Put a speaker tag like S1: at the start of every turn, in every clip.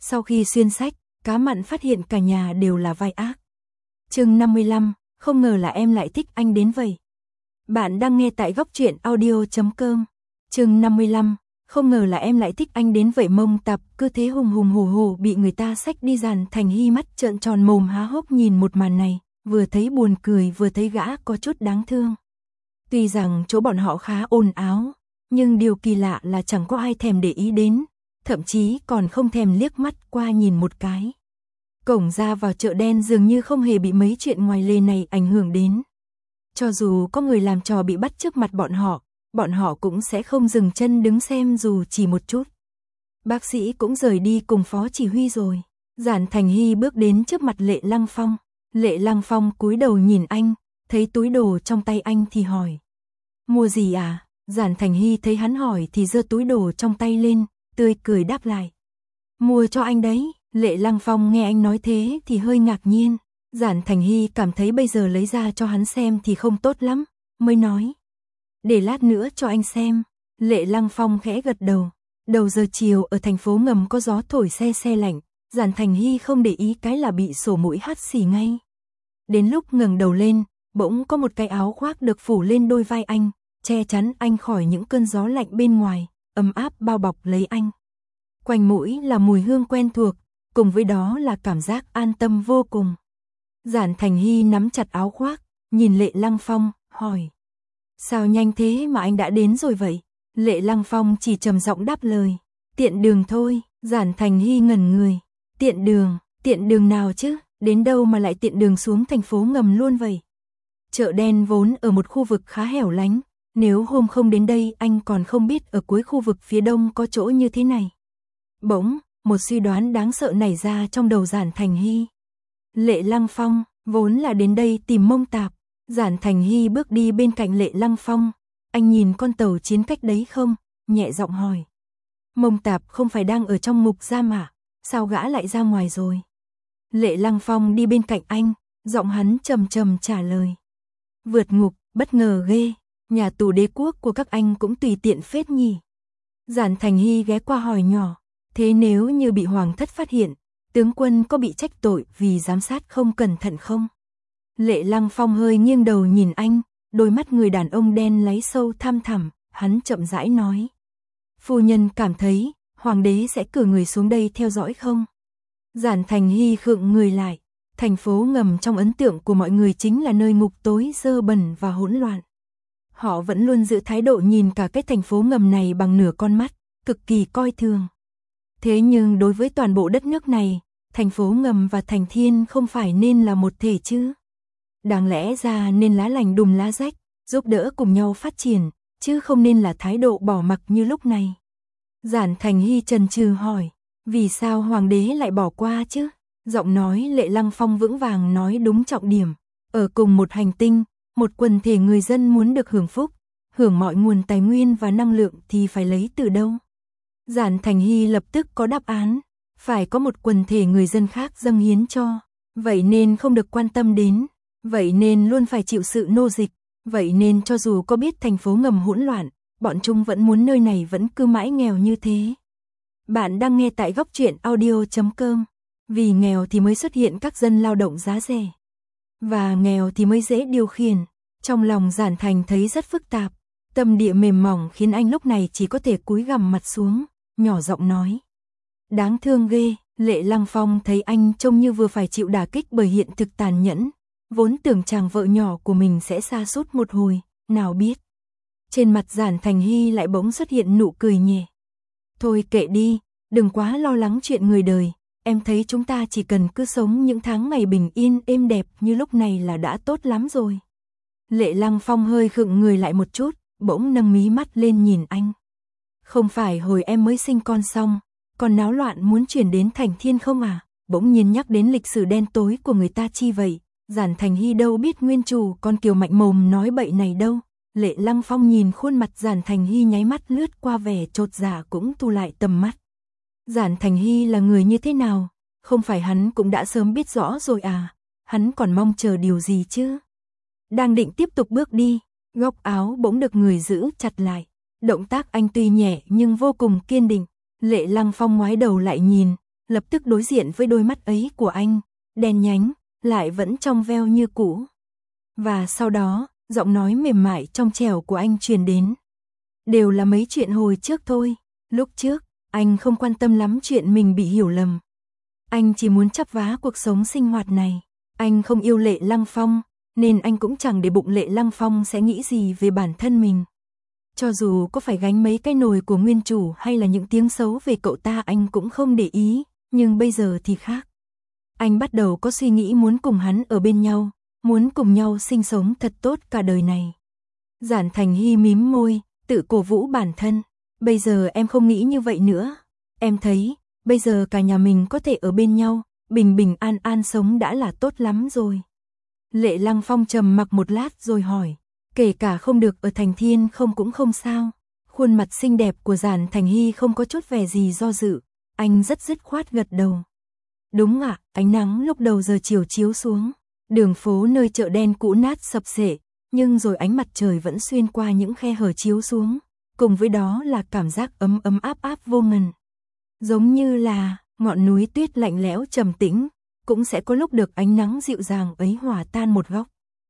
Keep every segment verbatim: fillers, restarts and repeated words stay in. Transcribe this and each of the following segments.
S1: Sau khi xuyên sách, Cá Mặn phát hiện cả nhà đều là vai ác. Chương năm mươi lăm, không ngờ là em lại thích anh đến vậy. Bạn đang nghe tại góc truyện audio chấm com. Chương năm mươi lăm, không ngờ là em lại thích anh đến vậy. Mông Tạp cứ thế hùng hùng hổ hổ bị người ta xách đi. Giản Thành Hy mắt trợn tròn mồm há hốc nhìn một màn này, vừa thấy buồn cười vừa thấy gã có chút đáng thương. Tuy rằng chỗ bọn họ khá ồn ào, nhưng điều kỳ lạ là chẳng có ai thèm để ý đến, thậm chí còn không thèm liếc mắt qua nhìn một cái. Cổng ra vào chợ đen dường như không hề bị mấy chuyện ngoài lề này ảnh hưởng đến. Cho dù có người làm trò bị bắt trước mặt bọn họ, bọn họ cũng sẽ không dừng chân đứng xem dù chỉ một chút. Bác sĩ cũng rời đi cùng phó chỉ huy rồi. Giản Thành Hy bước đến trước mặt Lệ Lăng Phong. Lệ Lăng Phong cúi đầu nhìn anh, thấy túi đồ trong tay anh thì hỏi. Mua gì à? Giản Thành Hy thấy hắn hỏi thì giơ túi đồ trong tay lên, tươi cười đáp lại. Mua cho anh đấy. Lệ Lăng Phong nghe anh nói thế thì hơi ngạc nhiên. Giản Thành Hy cảm thấy bây giờ lấy ra cho hắn xem thì không tốt lắm, mới nói. Để lát nữa cho anh xem. Lệ Lăng Phong khẽ gật đầu. Đầu giờ chiều ở thành phố ngầm có gió thổi se se lạnh, Giản Thành Hy không để ý cái là bị sổ mũi hắt xì ngay. Đến lúc ngẩng đầu lên, bỗng có một cái áo khoác được phủ lên đôi vai anh, che chắn anh khỏi những cơn gió lạnh bên ngoài, ấm áp bao bọc lấy anh. Quanh mũi là mùi hương quen thuộc, cùng với đó là cảm giác an tâm vô cùng. Giản Thành Hy nắm chặt áo khoác, nhìn Lệ Lăng Phong, hỏi. Sao nhanh thế mà anh đã đến rồi vậy? Lệ Lăng Phong chỉ trầm giọng đáp lời. Tiện đường thôi. Giản Thành Hy ngẩn người. Tiện đường, tiện đường nào chứ? Đến đâu mà lại tiện đường xuống thành phố ngầm luôn vậy? Chợ đen vốn ở một khu vực khá hẻo lánh. Nếu hôm không đến đây anh còn không biết ở cuối khu vực phía đông có chỗ như thế này. Bỗng, một suy đoán đáng sợ nảy ra trong đầu Giản Thành Hy. Lệ Lăng Phong, vốn là đến đây tìm Mông Tạp. Giản Thành Hy bước đi bên cạnh Lệ Lăng Phong. Anh nhìn con tàu chiến cách đấy không? Nhẹ giọng hỏi. Mông Tạp không phải đang ở trong ngục giam à? Sao gã lại ra ngoài rồi? Lệ Lăng Phong đi bên cạnh anh, giọng hắn trầm trầm trả lời. Vượt ngục, bất ngờ ghê. Nhà tù đế quốc của các anh cũng tùy tiện phết nhỉ. Giản Thành Hy ghé qua hỏi nhỏ. Thế nếu như bị hoàng thất phát hiện, tướng quân có bị trách tội vì giám sát không cẩn thận không? Lệ Lăng Phong hơi nghiêng đầu nhìn anh, đôi mắt người đàn ông đen láy sâu thăm thẳm, hắn chậm rãi nói. Phu nhân cảm thấy, hoàng đế sẽ cử người xuống đây theo dõi không? Giản Thành Hy khựng người lại, thành phố ngầm trong ấn tượng của mọi người chính là nơi ngục tối dơ bẩn và hỗn loạn. Họ vẫn luôn giữ thái độ nhìn cả cái thành phố ngầm này bằng nửa con mắt, cực kỳ coi thường. Thế nhưng đối với toàn bộ đất nước này, thành phố ngầm và thành thiên không phải nên là một thể chứ? Đáng lẽ ra nên lá lành đùm lá rách, giúp đỡ cùng nhau phát triển, chứ không nên là thái độ bỏ mặc như lúc này. Giản Thành Hy chần chừ hỏi, vì sao hoàng đế lại bỏ qua chứ? Giọng nói Lệ Lăng Phong vững vàng nói đúng trọng điểm. Ở cùng một hành tinh, một quần thể người dân muốn được hưởng phúc, hưởng mọi nguồn tài nguyên và năng lượng thì phải lấy từ đâu? Giản Thành Hy lập tức có đáp án, phải có một quần thể người dân khác dâng hiến cho, vậy nên không được quan tâm đến, vậy nên luôn phải chịu sự nô dịch, vậy nên cho dù có biết thành phố ngầm hỗn loạn, bọn chúng vẫn muốn nơi này vẫn cứ mãi nghèo như thế. Bạn đang nghe tại góc truyện audio chấm com, vì nghèo thì mới xuất hiện các dân lao động giá rẻ, và nghèo thì mới dễ điều khiển. Trong lòng Giản Thành thấy rất phức tạp, tâm địa mềm mỏng khiến anh lúc này chỉ có thể cúi gằm mặt xuống, nhỏ giọng nói. Đáng thương ghê. Lệ Lăng Phong thấy anh trông như vừa phải chịu đả kích bởi hiện thực tàn nhẫn, vốn tưởng chàng vợ nhỏ của mình sẽ sa sút một hồi, nào biết. Trên mặt Giản Thành Hy lại bỗng xuất hiện nụ cười nhẹ. Thôi kệ đi, đừng quá lo lắng chuyện người đời, em thấy chúng ta chỉ cần cứ sống những tháng ngày bình yên êm đẹp như lúc này là đã tốt lắm rồi. Lệ Lăng Phong hơi khựng người lại một chút, bỗng nâng mí mắt lên nhìn anh. Không phải hồi em mới sinh con xong, còn náo loạn muốn chuyển đến thành thiên không à? Bỗng nhiên nhắc đến lịch sử đen tối của người ta chi vậy? Giản Thành Hy đâu biết nguyên chủ con kiều mạnh mồm nói bậy này đâu. Lệ Lăng Phong nhìn khuôn mặt Giản Thành Hy nháy mắt lướt qua vẻ chột dạ cũng thu lại tầm mắt. Giản Thành Hy là người như thế nào? Không phải hắn cũng đã sớm biết rõ rồi à? Hắn còn mong chờ điều gì chứ? Đang định tiếp tục bước đi, góc áo bỗng được người giữ chặt lại. Động tác anh tuy nhẹ nhưng vô cùng kiên định. Lệ Lăng Phong ngoái đầu lại nhìn, lập tức đối diện với đôi mắt ấy của anh, đen nhánh, lại vẫn trong veo như cũ. Và sau đó, giọng nói mềm mại trong trẻo của anh truyền đến. Đều là mấy chuyện hồi trước thôi, lúc trước, anh không quan tâm lắm chuyện mình bị hiểu lầm. Anh chỉ muốn chắp vá cuộc sống sinh hoạt này. Anh không yêu Lệ Lăng Phong, nên anh cũng chẳng để bụng Lệ Lăng Phong sẽ nghĩ gì về bản thân mình. Cho dù có phải gánh mấy cái nồi của nguyên chủ hay là những tiếng xấu về cậu ta anh cũng không để ý, nhưng bây giờ thì khác. Anh bắt đầu có suy nghĩ muốn cùng hắn ở bên nhau, muốn cùng nhau sinh sống thật tốt cả đời này. Giản Thành Hy mím môi, tự cổ vũ bản thân. Bây giờ em không nghĩ như vậy nữa. Em thấy, bây giờ cả nhà mình có thể ở bên nhau, bình bình an an sống đã là tốt lắm rồi. Lệ Lăng Phong trầm mặc một lát rồi hỏi, kể cả không được ở Thành Thiên không cũng không sao. Khuôn mặt xinh đẹp của Giản Thành Hy không có chút vẻ gì do dự, anh rất dứt khoát gật đầu. Đúng ạ, ánh nắng lúc đầu giờ chiều chiếu xuống, đường phố nơi chợ đen cũ nát sập xệ, nhưng rồi ánh mặt trời vẫn xuyên qua những khe hở chiếu xuống, cùng với đó là cảm giác ấm ấm áp áp vô ngần. Giống như là ngọn núi tuyết lạnh lẽo trầm tĩnh, cũng sẽ có lúc được ánh nắng dịu dàng ấy hòa tan một góc.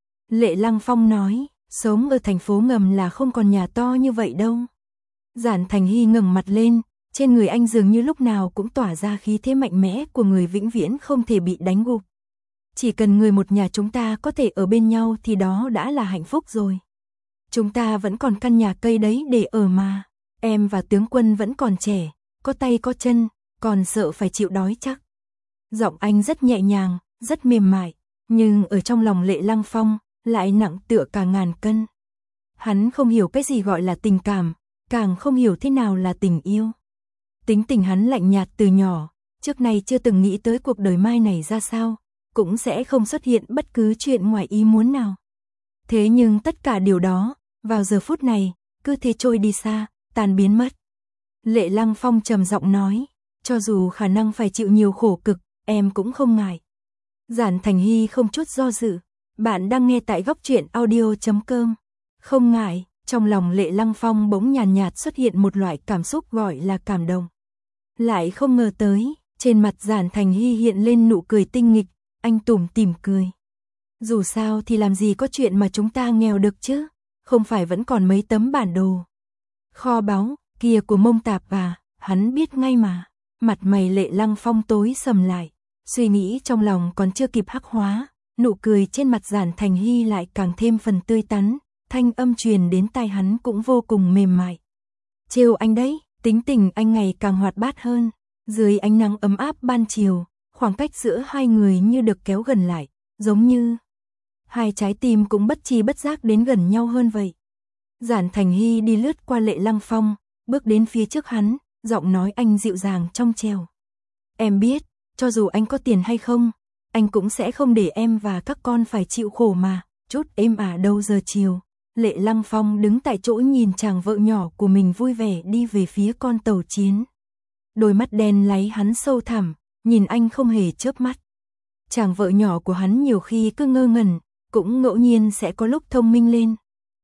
S1: Lệ Lăng Phong nói, sống ở thành phố ngầm là không còn nhà to như vậy đâu. Giản Thành Hy ngẩng mặt lên, trên người anh dường như lúc nào cũng tỏa ra khí thế mạnh mẽ của người vĩnh viễn không thể bị đánh gục. Chỉ cần người một nhà chúng ta có thể ở bên nhau thì đó đã là hạnh phúc rồi. Chúng ta vẫn còn căn nhà cây đấy để ở mà. Em và tướng quân vẫn còn trẻ, có tay có chân, còn sợ phải chịu đói chắc. Giọng anh rất nhẹ nhàng, rất mềm mại, nhưng ở trong lòng Lệ Lăng Phong lại nặng tựa cả ngàn cân. Hắn không hiểu cái gì gọi là tình cảm, càng không hiểu thế nào là tình yêu. Tính tình hắn lạnh nhạt từ nhỏ, trước nay chưa từng nghĩ tới cuộc đời mai này ra sao, cũng sẽ không xuất hiện bất cứ chuyện ngoài ý muốn nào. Thế nhưng tất cả điều đó, vào giờ phút này, cứ thế trôi đi xa, tan biến mất. Lệ Lăng Phong trầm giọng nói, cho dù khả năng phải chịu nhiều khổ cực, em cũng không ngại. Giản Thành Hy không chút do dự, bạn đang nghe tại góc truyện audio chấm com. Không ngại, trong lòng Lệ Lăng Phong bỗng nhàn nhạt xuất hiện một loại cảm xúc gọi là cảm động. Lại không ngờ tới, trên mặt Giản Thành Hy hiện lên nụ cười tinh nghịch, anh tủm tỉm cười. Dù sao thì làm gì có chuyện mà chúng ta nghèo được chứ, không phải vẫn còn mấy tấm bản đồ. Kho báu kia của Mông Tạp à, hắn biết ngay mà. Mặt mày Lệ Lăng Phong tối sầm lại, suy nghĩ trong lòng còn chưa kịp hắc hóa, nụ cười trên mặt Giản Thành Hy lại càng thêm phần tươi tắn, thanh âm truyền đến tai hắn cũng vô cùng mềm mại. Trêu anh đấy, tính tình anh ngày càng hoạt bát hơn. Dưới ánh nắng ấm áp ban chiều, khoảng cách giữa hai người như được kéo gần lại, giống như hai trái tim cũng bất chi bất giác đến gần nhau hơn vậy. Giản Thành Hy đi lướt qua Lệ Lăng Phong, bước đến phía trước hắn, giọng nói anh dịu dàng trong trẻo. Em biết, cho dù anh có tiền hay không, anh cũng sẽ không để em và các con phải chịu khổ mà. Chút êm ả đâu giờ chiều, Lệ Lăng Phong đứng tại chỗ nhìn chàng vợ nhỏ của mình vui vẻ đi về phía con tàu chiến. Đôi mắt đen láy hắn sâu thẳm, nhìn anh không hề chớp mắt. Chàng vợ nhỏ của hắn nhiều khi cứ ngơ ngẩn, cũng ngẫu nhiên sẽ có lúc thông minh lên.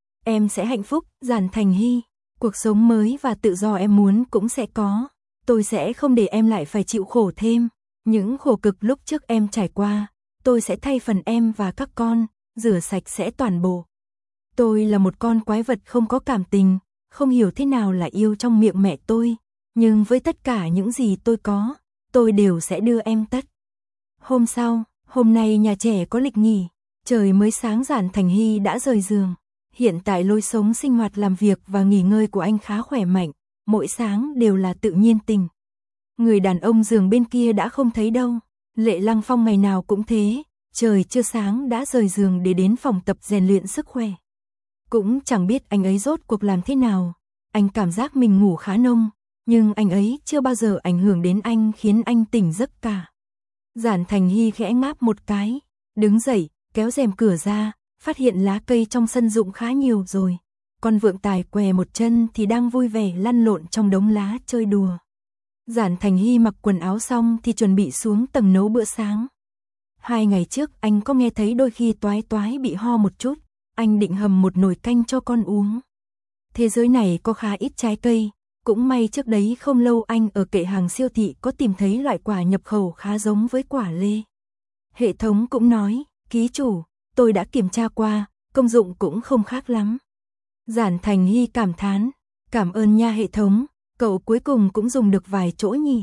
S1: Em sẽ hạnh phúc, Giản Thành Hy, cuộc sống mới và tự do em muốn cũng sẽ có. Tôi sẽ không để em lại phải chịu khổ thêm. Những khổ cực lúc trước em trải qua, tôi sẽ thay phần em và các con, rửa sạch sẽ toàn bộ. Tôi là một con quái vật không có cảm tình, không hiểu thế nào là yêu trong miệng mẹ tôi, nhưng với tất cả những gì tôi có, tôi đều sẽ đưa em tất. Hôm sau, hôm nay nhà trẻ có lịch nghỉ, trời mới sáng Giản Thành Hy đã rời giường. Hiện tại lối sống sinh hoạt làm việc và nghỉ ngơi của anh khá khỏe mạnh, mỗi sáng đều là tự nhiên tình. Người đàn ông giường bên kia đã không thấy đâu. Lệ Lăng Phong ngày nào cũng thế, trời chưa sáng đã rời giường để đến phòng tập rèn luyện sức khỏe. Cũng chẳng biết anh ấy rốt cuộc làm thế nào, anh cảm giác mình ngủ khá nông, nhưng anh ấy chưa bao giờ ảnh hưởng đến anh khiến anh tỉnh giấc cả. Giản Thành Hy khẽ ngáp một cái, đứng dậy, kéo rèm cửa ra, phát hiện lá cây trong sân rụng khá nhiều rồi. Con vượng tài què một chân thì đang vui vẻ lăn lộn trong đống lá chơi đùa. Giản Thành Hy mặc quần áo xong thì chuẩn bị xuống tầng nấu bữa sáng. Hai ngày trước anh có nghe thấy đôi khi toái toái bị ho một chút, anh định hầm một nồi canh cho con uống. Thế giới này có khá ít trái cây, Cũng may trước đấy không lâu anh ở kệ hàng siêu thị có tìm thấy loại quả nhập khẩu khá giống với quả lê. Hệ thống cũng nói, ký chủ, tôi đã kiểm tra qua, công dụng cũng không khác lắm. Giản Thành Hy cảm thán, cảm ơn nha hệ thống, cậu cuối cùng cũng dùng được vài chỗ nhỉ.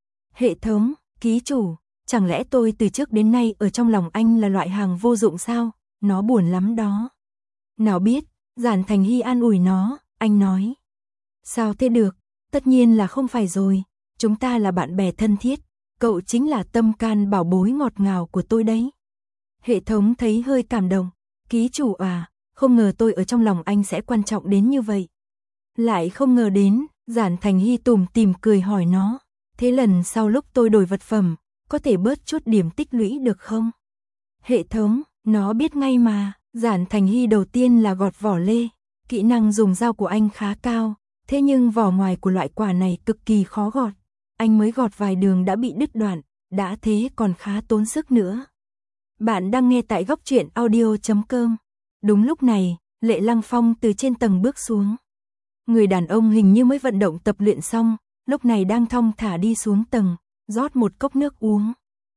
S1: Hệ thống, ký chủ, chẳng lẽ tôi từ trước đến nay ở trong lòng anh là loại hàng vô dụng sao, nó buồn lắm đó. Nào biết, Giản Thành Hy an ủi nó, anh nói. Sao thế được, tất nhiên là không phải rồi, chúng ta là bạn bè thân thiết, cậu chính là tâm can bảo bối ngọt ngào của tôi đấy. Hệ thống thấy hơi cảm động, ký chủ à, không ngờ tôi ở trong lòng anh sẽ quan trọng đến như vậy. Lại không ngờ đến, Giản Thành Hy tủm tỉm cười hỏi nó, thế lần sau lúc tôi đổi vật phẩm, có thể bớt chút điểm tích lũy được không? Hệ thống, nó biết ngay mà, Giản Thành Hy đầu tiên là gọt vỏ lê, kỹ năng dùng dao của anh khá cao, thế nhưng vỏ ngoài của loại quả này cực kỳ khó gọt, anh mới gọt vài đường đã bị đứt đoạn, đã thế còn khá tốn sức nữa. Bạn đang nghe tại góc truyện audio chấm com. Đúng lúc này, Lệ Lăng Phong từ trên tầng bước xuống. Người đàn ông hình như mới vận động tập luyện xong, lúc này đang thong thả đi xuống tầng, rót một cốc nước uống.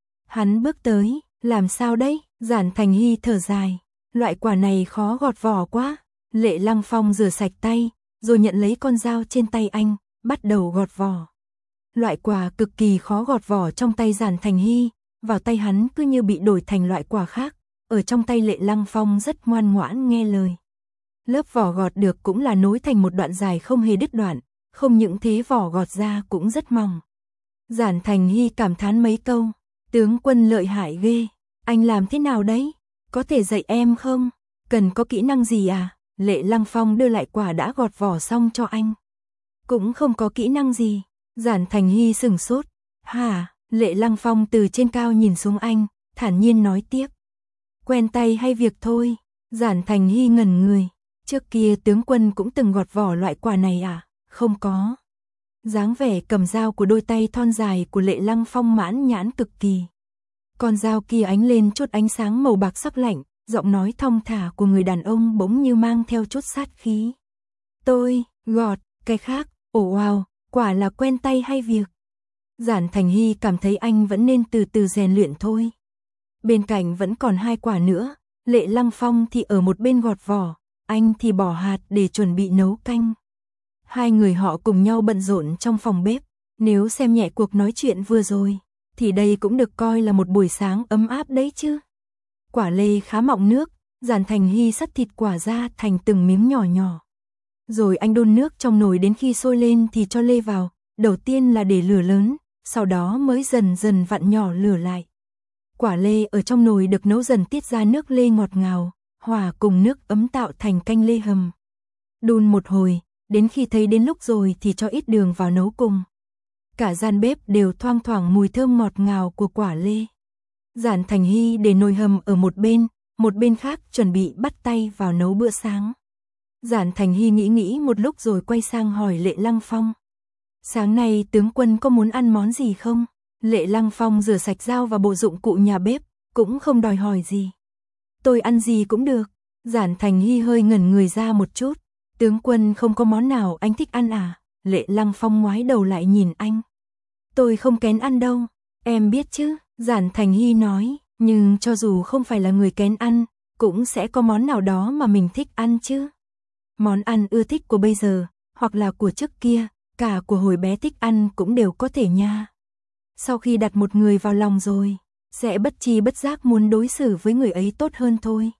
S1: Hắn bước tới, làm sao đấy? Giản Thành Hy thở dài, loại quả này khó gọt vỏ quá. Lệ Lăng Phong rửa sạch tay, rồi nhận lấy con dao trên tay anh, bắt đầu gọt vỏ. Loại quả cực kỳ khó gọt vỏ trong tay Giản Thành Hy, vào tay hắn cứ như bị đổi thành loại quả khác, ở trong tay Lệ Lăng Phong rất ngoan ngoãn nghe lời. Lớp vỏ gọt được cũng là nối thành một đoạn dài không hề đứt đoạn, không những thế vỏ gọt ra cũng rất mỏng. Giản Thành Hy cảm thán mấy câu, tướng quân lợi hại ghê, anh làm thế nào đấy? Có thể dạy em không? Cần có kỹ năng gì à? Lệ Lăng Phong đưa lại quả đã gọt vỏ xong cho anh. Cũng không có kỹ năng gì. Giản Thành Hy sửng sốt. Hả? Lệ Lăng Phong từ trên cao nhìn xuống anh, thản nhiên nói tiếp. Quen tay hay việc thôi. Giản Thành Hy ngẩn người. Trước kia tướng quân cũng từng gọt vỏ loại quả này à? Không có. Dáng vẻ cầm dao của đôi tay thon dài của Lệ Lăng Phong mãn nhãn cực kỳ. Con dao kia ánh lên chút ánh sáng màu bạc sắc lạnh, giọng nói thong thả của người đàn ông bỗng như mang theo chút sát khí. Tôi, gọt, cái khác, ồ wow, quả là quen tay hay việc. Giản Thành Hy cảm thấy anh vẫn nên từ từ rèn luyện thôi. Bên cạnh vẫn còn hai quả nữa, Lệ Lăng Phong thì ở một bên gọt vỏ, anh thì bỏ hạt để chuẩn bị nấu canh. Hai người họ cùng nhau bận rộn trong phòng bếp, nếu xem nhẹ cuộc nói chuyện vừa rồi, thì đây cũng được coi là một buổi sáng ấm áp đấy chứ. Quả lê khá mọng nước, Giản Thành Hy xắt thịt quả ra thành từng miếng nhỏ nhỏ. Rồi anh đun nước trong nồi đến khi sôi lên thì cho lê vào, đầu tiên là để lửa lớn, sau đó mới dần dần vặn nhỏ lửa lại. Quả lê ở trong nồi được nấu dần tiết ra nước lê ngọt ngào, hòa cùng nước ấm tạo thành canh lê hầm. Đun một hồi, đến khi thấy đến lúc rồi thì cho ít đường vào nấu cùng. Cả gian bếp đều thoang thoảng mùi thơm ngọt ngào của quả lê. Giản Thành Hy để nồi hầm ở một bên, một bên khác chuẩn bị bắt tay vào nấu bữa sáng. Giản Thành Hy nghĩ nghĩ một lúc rồi quay sang hỏi Lệ Lăng Phong. Sáng nay tướng quân có muốn ăn món gì không? Lệ Lăng Phong rửa sạch dao và bộ dụng cụ nhà bếp, cũng không đòi hỏi gì. Tôi ăn gì cũng được. Giản Thành Hy hơi ngẩn người ra một chút. Tướng quân không có món nào anh thích ăn à? Lệ Lăng Phong ngoái đầu lại nhìn anh. Tôi không kén ăn đâu, em biết chứ, Giản Thành Hy nói, nhưng cho dù không phải là người kén ăn, cũng sẽ có món nào đó mà mình thích ăn chứ. Món ăn ưa thích của bây giờ, hoặc là của trước kia, cả của hồi bé thích ăn cũng đều có thể nha. Sau khi đặt một người vào lòng rồi, sẽ bất tri bất giác muốn đối xử với người ấy tốt hơn thôi.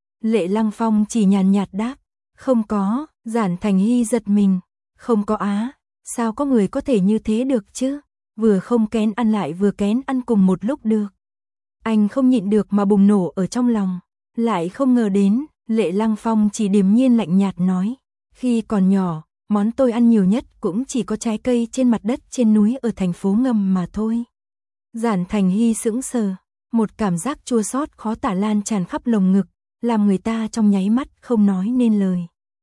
S1: Lệ Lăng Phong chỉ nhàn nhạt đáp, không có. Giản Thành Hy giật mình, không có á, sao có người có thể như thế được chứ, vừa không kén ăn lại vừa kén ăn cùng một lúc được. Anh không nhịn được mà bùng nổ ở trong lòng, lại không ngờ đến, Lệ Lăng Phong chỉ điềm nhiên lạnh nhạt nói, khi còn nhỏ, món tôi ăn nhiều nhất cũng chỉ có trái cây trên mặt đất trên núi ở thành phố ngầm mà thôi. Giản Thành Hy sững sờ, một cảm giác chua xót khó tả lan tràn khắp lồng ngực, làm người ta trong nháy mắt không nói nên lời.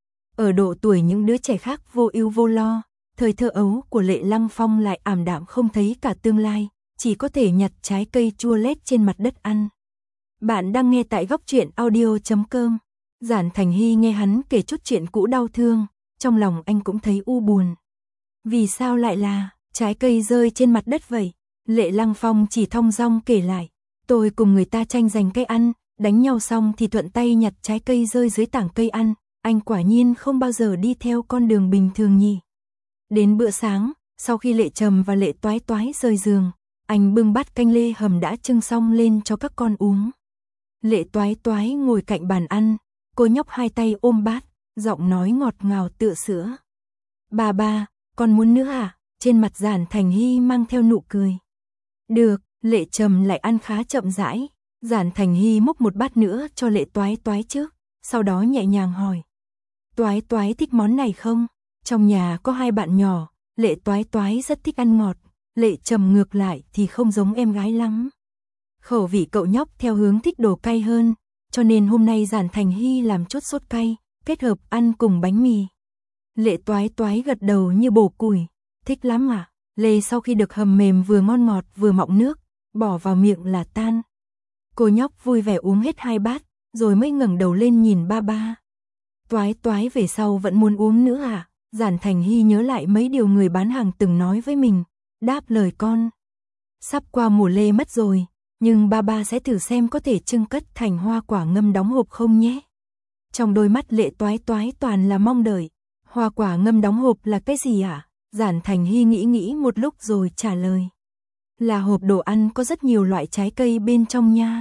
S1: Ở độ tuổi những đứa trẻ khác vô ưu vô lo, thời thơ ấu của Lệ Lăng Phong lại ảm đạm không thấy cả tương lai, chỉ có thể nhặt trái cây chua lét trên mặt đất ăn. Bạn đang nghe tại góc truyện audio chấm com. Giản Thành Hy nghe hắn kể chút chuyện cũ đau thương, trong lòng anh cũng thấy u buồn. Vì sao lại là trái cây rơi trên mặt đất vậy? Lệ Lăng Phong chỉ thong dong kể lại. Tôi cùng người ta tranh giành cây ăn, đánh nhau xong thì thuận tay nhặt trái cây rơi dưới tảng cây ăn. Anh quả nhiên không bao giờ đi theo con đường bình thường nhỉ. Đến bữa sáng, sau khi Lệ Trầm và Lệ Toái Toái rời giường, anh bưng bát canh lê hầm đã trưng xong lên cho các con uống. Lệ Toái Toái ngồi cạnh bàn ăn, cô nhóc hai tay ôm bát, giọng nói ngọt ngào tựa sữa. Bà ba, con muốn nữa à? Trên mặt Giản Thành Hy mang theo nụ cười. Được, Lệ Trầm lại ăn khá chậm rãi. Giản Thành Hy múc một bát nữa cho Lệ Toái Toái trước, sau đó nhẹ nhàng hỏi. Toái Toái thích món này không? Trong nhà có hai bạn nhỏ, Lệ Toái Toái rất thích ăn ngọt, Lệ Trầm ngược lại thì không giống em gái lắm. Khẩu vị cậu nhóc theo hướng thích đồ cay hơn, cho nên hôm nay Giản Thành Hy làm chút sốt cay, kết hợp ăn cùng bánh mì. Lệ Toái Toái gật đầu như bổ củi, thích lắm à? Lê sau khi được hầm mềm vừa ngon ngọt vừa mọng nước, bỏ vào miệng là tan. Cô nhóc vui vẻ uống hết hai bát, rồi mới ngẩng đầu lên nhìn ba ba. Toái Toái về sau vẫn muốn uống nữa à? Giản Thành Hy nhớ lại mấy điều người bán hàng từng nói với mình, đáp lời con. Sắp qua mùa lê mất rồi, nhưng ba ba sẽ thử xem có thể trưng cất thành hoa quả ngâm đóng hộp không nhé. Trong đôi mắt Lệ Toái Toái toàn là mong đợi. Hoa quả ngâm đóng hộp là cái gì ạ? À? Giản Thành Hy nghĩ nghĩ một lúc rồi trả lời. Là hộp đồ ăn có rất nhiều loại trái cây bên trong nha.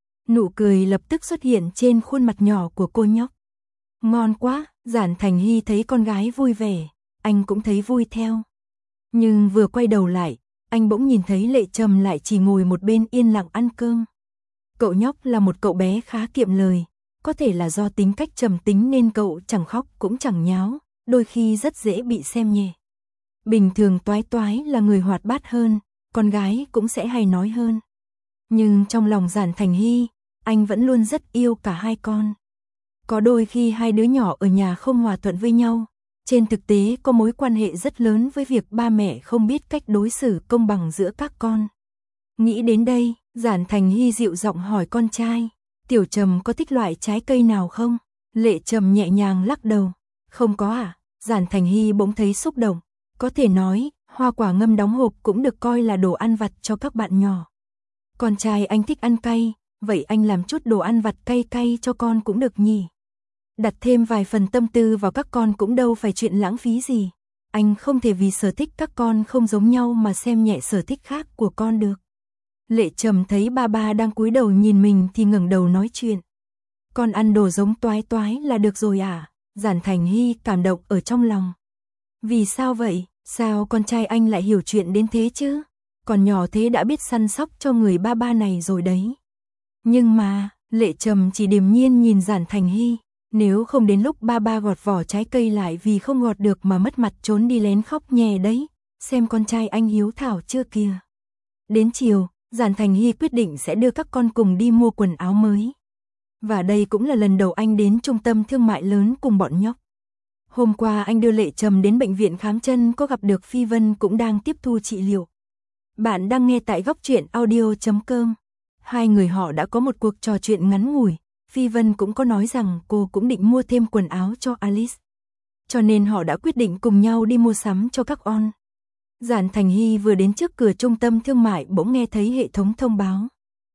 S1: Nụ cười lập tức xuất hiện trên khuôn mặt nhỏ của cô nhóc. Ngon quá, Giản Thành Hy thấy con gái vui vẻ, anh cũng thấy vui theo. Nhưng vừa quay đầu lại, anh bỗng nhìn thấy Lệ Trầm lại chỉ ngồi một bên yên lặng ăn cơm. Cậu nhóc là một cậu bé khá kiệm lời, có thể là do tính cách trầm tính nên cậu chẳng khóc cũng chẳng nháo, đôi khi rất dễ bị xem nhẹ. Bình thường Toái Toái là người hoạt bát hơn, con gái cũng sẽ hay nói hơn. Nhưng trong lòng Giản Thành Hy, anh vẫn luôn rất yêu cả hai con. Có đôi khi hai đứa nhỏ ở nhà không hòa thuận với nhau, trên thực tế có mối quan hệ rất lớn với việc ba mẹ không biết cách đối xử công bằng giữa các con. Nghĩ đến đây, Giản Thành Hy dịu giọng hỏi con trai, Tiểu Trầm có thích loại trái cây nào không? Lệ Trầm nhẹ nhàng lắc đầu, không có à? Giản Thành Hy bỗng thấy xúc động, có thể nói, hoa quả ngâm đóng hộp cũng được coi là đồ ăn vặt cho các bạn nhỏ. Con trai anh thích ăn cay, vậy anh làm chút đồ ăn vặt cay cay cho con cũng được nhỉ? Đặt thêm vài phần tâm tư vào các con cũng đâu phải chuyện lãng phí gì. Anh không thể vì sở thích các con không giống nhau mà xem nhẹ sở thích khác của con được. Lệ Trầm thấy ba ba đang cúi đầu nhìn mình thì ngẩng đầu nói chuyện. Con ăn đồ giống Toái Toái là được rồi à? Giản Thành Hy cảm động ở trong lòng. Vì sao vậy? Sao con trai anh lại hiểu chuyện đến thế chứ? Còn nhỏ thế đã biết săn sóc cho người ba ba này rồi đấy. Nhưng mà, Lệ Trầm chỉ điềm nhiên nhìn Giản Thành Hy. Nếu không đến lúc ba ba gọt vỏ trái cây lại vì không gọt được mà mất mặt trốn đi lén khóc nhè đấy, xem con trai anh hiếu thảo chưa kìa. Đến chiều, Giản Thành Hy quyết định sẽ đưa các con cùng đi mua quần áo mới. Và đây cũng là lần đầu anh đến trung tâm thương mại lớn cùng bọn nhóc. Hôm qua anh đưa Lệ Trầm đến bệnh viện khám chân có gặp được Phi Vân cũng đang tiếp thu trị liệu. Bạn đang nghe tại góc truyện audio chấm com. Hai người họ đã có một cuộc trò chuyện ngắn ngủi. Phi Vân cũng có nói rằng cô cũng định mua thêm quần áo cho Alice. Cho nên họ đã quyết định cùng nhau đi mua sắm cho các con. Giản Thành Hy vừa đến trước cửa trung tâm thương mại bỗng nghe thấy hệ thống thông báo.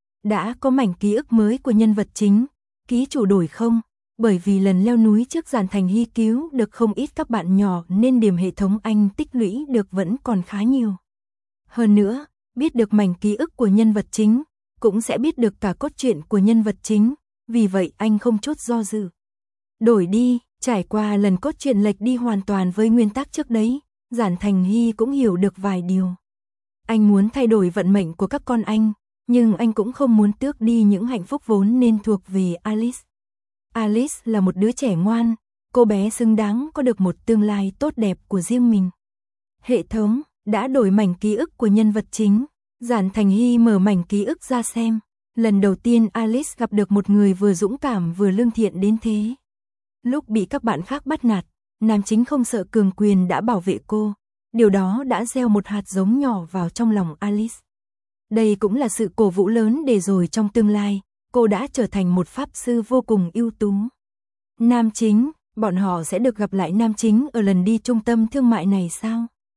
S1: Đã có mảnh ký ức mới của nhân vật chính, ký chủ đổi không? Bởi vì lần leo núi trước Giản Thành Hy cứu được không ít các bạn nhỏ nên điểm hệ thống anh tích lũy được vẫn còn khá nhiều. Hơn nữa, biết được mảnh ký ức của nhân vật chính, cũng sẽ biết được cả cốt truyện của nhân vật chính. Vì vậy anh không chút do dự. Đổi đi, trải qua lần cốt truyện lệch đi hoàn toàn với nguyên tắc trước đấy, Giản Thành Hy cũng hiểu được vài điều. Anh muốn thay đổi vận mệnh của các con anh, nhưng anh cũng không muốn tước đi những hạnh phúc vốn nên thuộc về Alice. Alice là một đứa trẻ ngoan, cô bé xứng đáng có được một tương lai tốt đẹp của riêng mình. Hệ thống đã đổi mảnh ký ức của nhân vật chính. Giản Thành Hy mở mảnh ký ức ra xem. Lần đầu tiên Alice gặp được một người vừa dũng cảm vừa lương thiện đến thế. Lúc bị các bạn khác bắt nạt, nam chính không sợ cường quyền đã bảo vệ cô. Điều đó đã gieo một hạt giống nhỏ vào trong lòng Alice. Đây cũng là sự cổ vũ lớn để rồi trong tương lai, cô đã trở thành một pháp sư vô cùng ưu tú. Nam chính, bọn họ sẽ được gặp lại nam chính ở lần đi trung tâm thương mại này sao?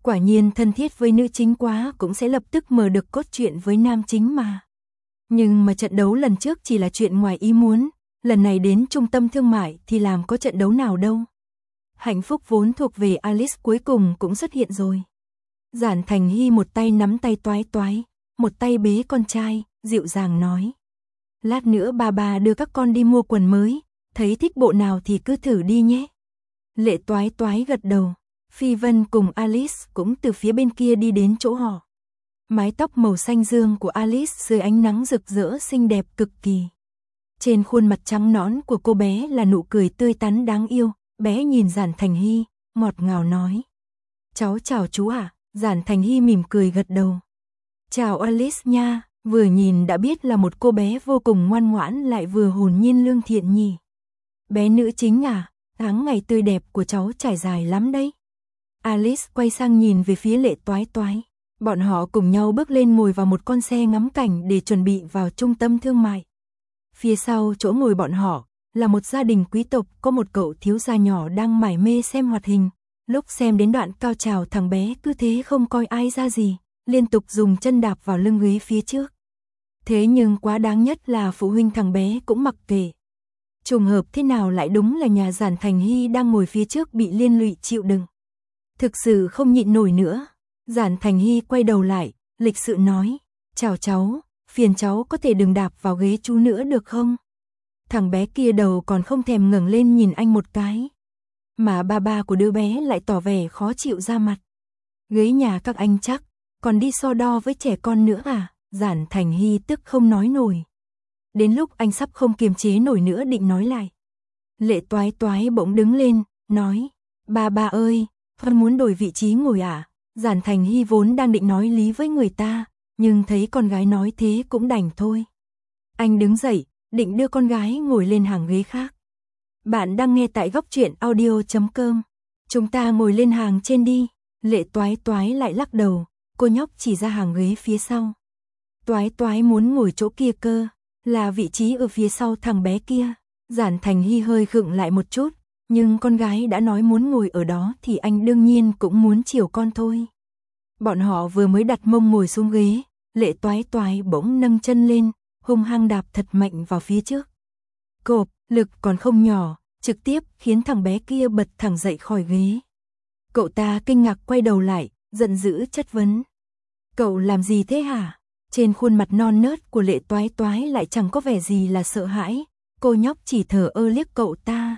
S1: Quả nhiên thân thiết với nữ chính quá cũng sẽ lập tức mở được cốt truyện với nam chính mà. Nhưng mà trận đấu lần trước chỉ là chuyện ngoài ý muốn, lần này đến trung tâm thương mại thì làm có trận đấu nào đâu. Hạnh phúc vốn thuộc về Alice cuối cùng cũng xuất hiện rồi. Giản Thành Hy một tay nắm tay Toái Toái, một tay bế con trai, dịu dàng nói. Lát nữa bà bà đưa các con đi mua quần mới, thấy thích bộ nào thì cứ thử đi nhé. Lệ Toái Toái gật đầu, Phi Vân cùng Alice cũng từ phía bên kia đi đến chỗ họ. Mái tóc màu xanh dương của Alice dưới ánh nắng rực rỡ xinh đẹp cực kỳ. Trên khuôn mặt trắng nõn của cô bé là nụ cười tươi tắn đáng yêu, bé nhìn Giản Thành Hy, ngọt ngào nói. Cháu chào chú ạ, à? Giản Thành Hy mỉm cười gật đầu. Chào Alice nha, vừa nhìn đã biết là một cô bé vô cùng ngoan ngoãn lại vừa hồn nhiên lương thiện nhỉ. Bé nữ chính à, tháng ngày tươi đẹp của cháu trải dài lắm đấy. Alice quay sang nhìn về phía Lệ Toái Toái. Bọn họ cùng nhau bước lên ngồi vào một con xe ngắm cảnh để chuẩn bị vào trung tâm thương mại. Phía sau chỗ ngồi bọn họ là một gia đình quý tộc, có một cậu thiếu gia nhỏ đang mải mê xem hoạt hình. Lúc xem đến đoạn cao trào thằng bé cứ thế không coi ai ra gì, liên tục dùng chân đạp vào lưng ghế phía trước. Thế nhưng quá đáng nhất là phụ huynh thằng bé cũng mặc kệ. Trùng hợp thế nào lại đúng là nhà Giản Thành Hy đang ngồi phía trước bị liên lụy chịu đựng. Thực sự không nhịn nổi nữa. Giản Thành Hy quay đầu lại, lịch sự nói, chào cháu, phiền cháu có thể đừng đạp vào ghế chú nữa được không? Thằng bé kia đầu còn không thèm ngẩng lên nhìn anh một cái. Mà ba ba của đứa bé lại tỏ vẻ khó chịu ra mặt. Ghế nhà các anh chắc, còn đi so đo với trẻ con nữa à? Giản Thành Hy tức không nói nổi. Đến lúc anh sắp không kiềm chế nổi nữa định nói lại. Lệ Toái Toái bỗng đứng lên, nói, ba ba ơi, con muốn đổi vị trí ngồi à? Giản Thành Hy vốn đang định nói lý với người ta, nhưng thấy con gái nói thế cũng đành thôi. Anh đứng dậy, định đưa con gái ngồi lên hàng ghế khác. Bạn đang nghe tại góc truyện audio chấm com. Chúng ta ngồi lên hàng trên đi. Lệ Toái Toái lại lắc đầu, cô nhóc chỉ ra hàng ghế phía sau. Toái Toái muốn ngồi chỗ kia cơ, là vị trí ở phía sau thằng bé kia. Giản Thành Hy hơi khựng lại một chút, nhưng con gái đã nói muốn ngồi ở đó thì anh đương nhiên cũng muốn chiều con thôi. Bọn họ vừa mới đặt mông ngồi xuống ghế, Lệ Toái Toái bỗng nâng chân lên, hung hăng đạp thật mạnh vào phía trước. Cộp, lực còn không nhỏ, trực tiếp khiến thằng bé kia bật thẳng dậy khỏi ghế. Cậu ta kinh ngạc quay đầu lại, giận dữ chất vấn. Cậu làm gì thế hả? Trên khuôn mặt non nớt của Lệ Toái Toái lại chẳng có vẻ gì là sợ hãi, cô nhóc chỉ thở ơ liếc cậu ta.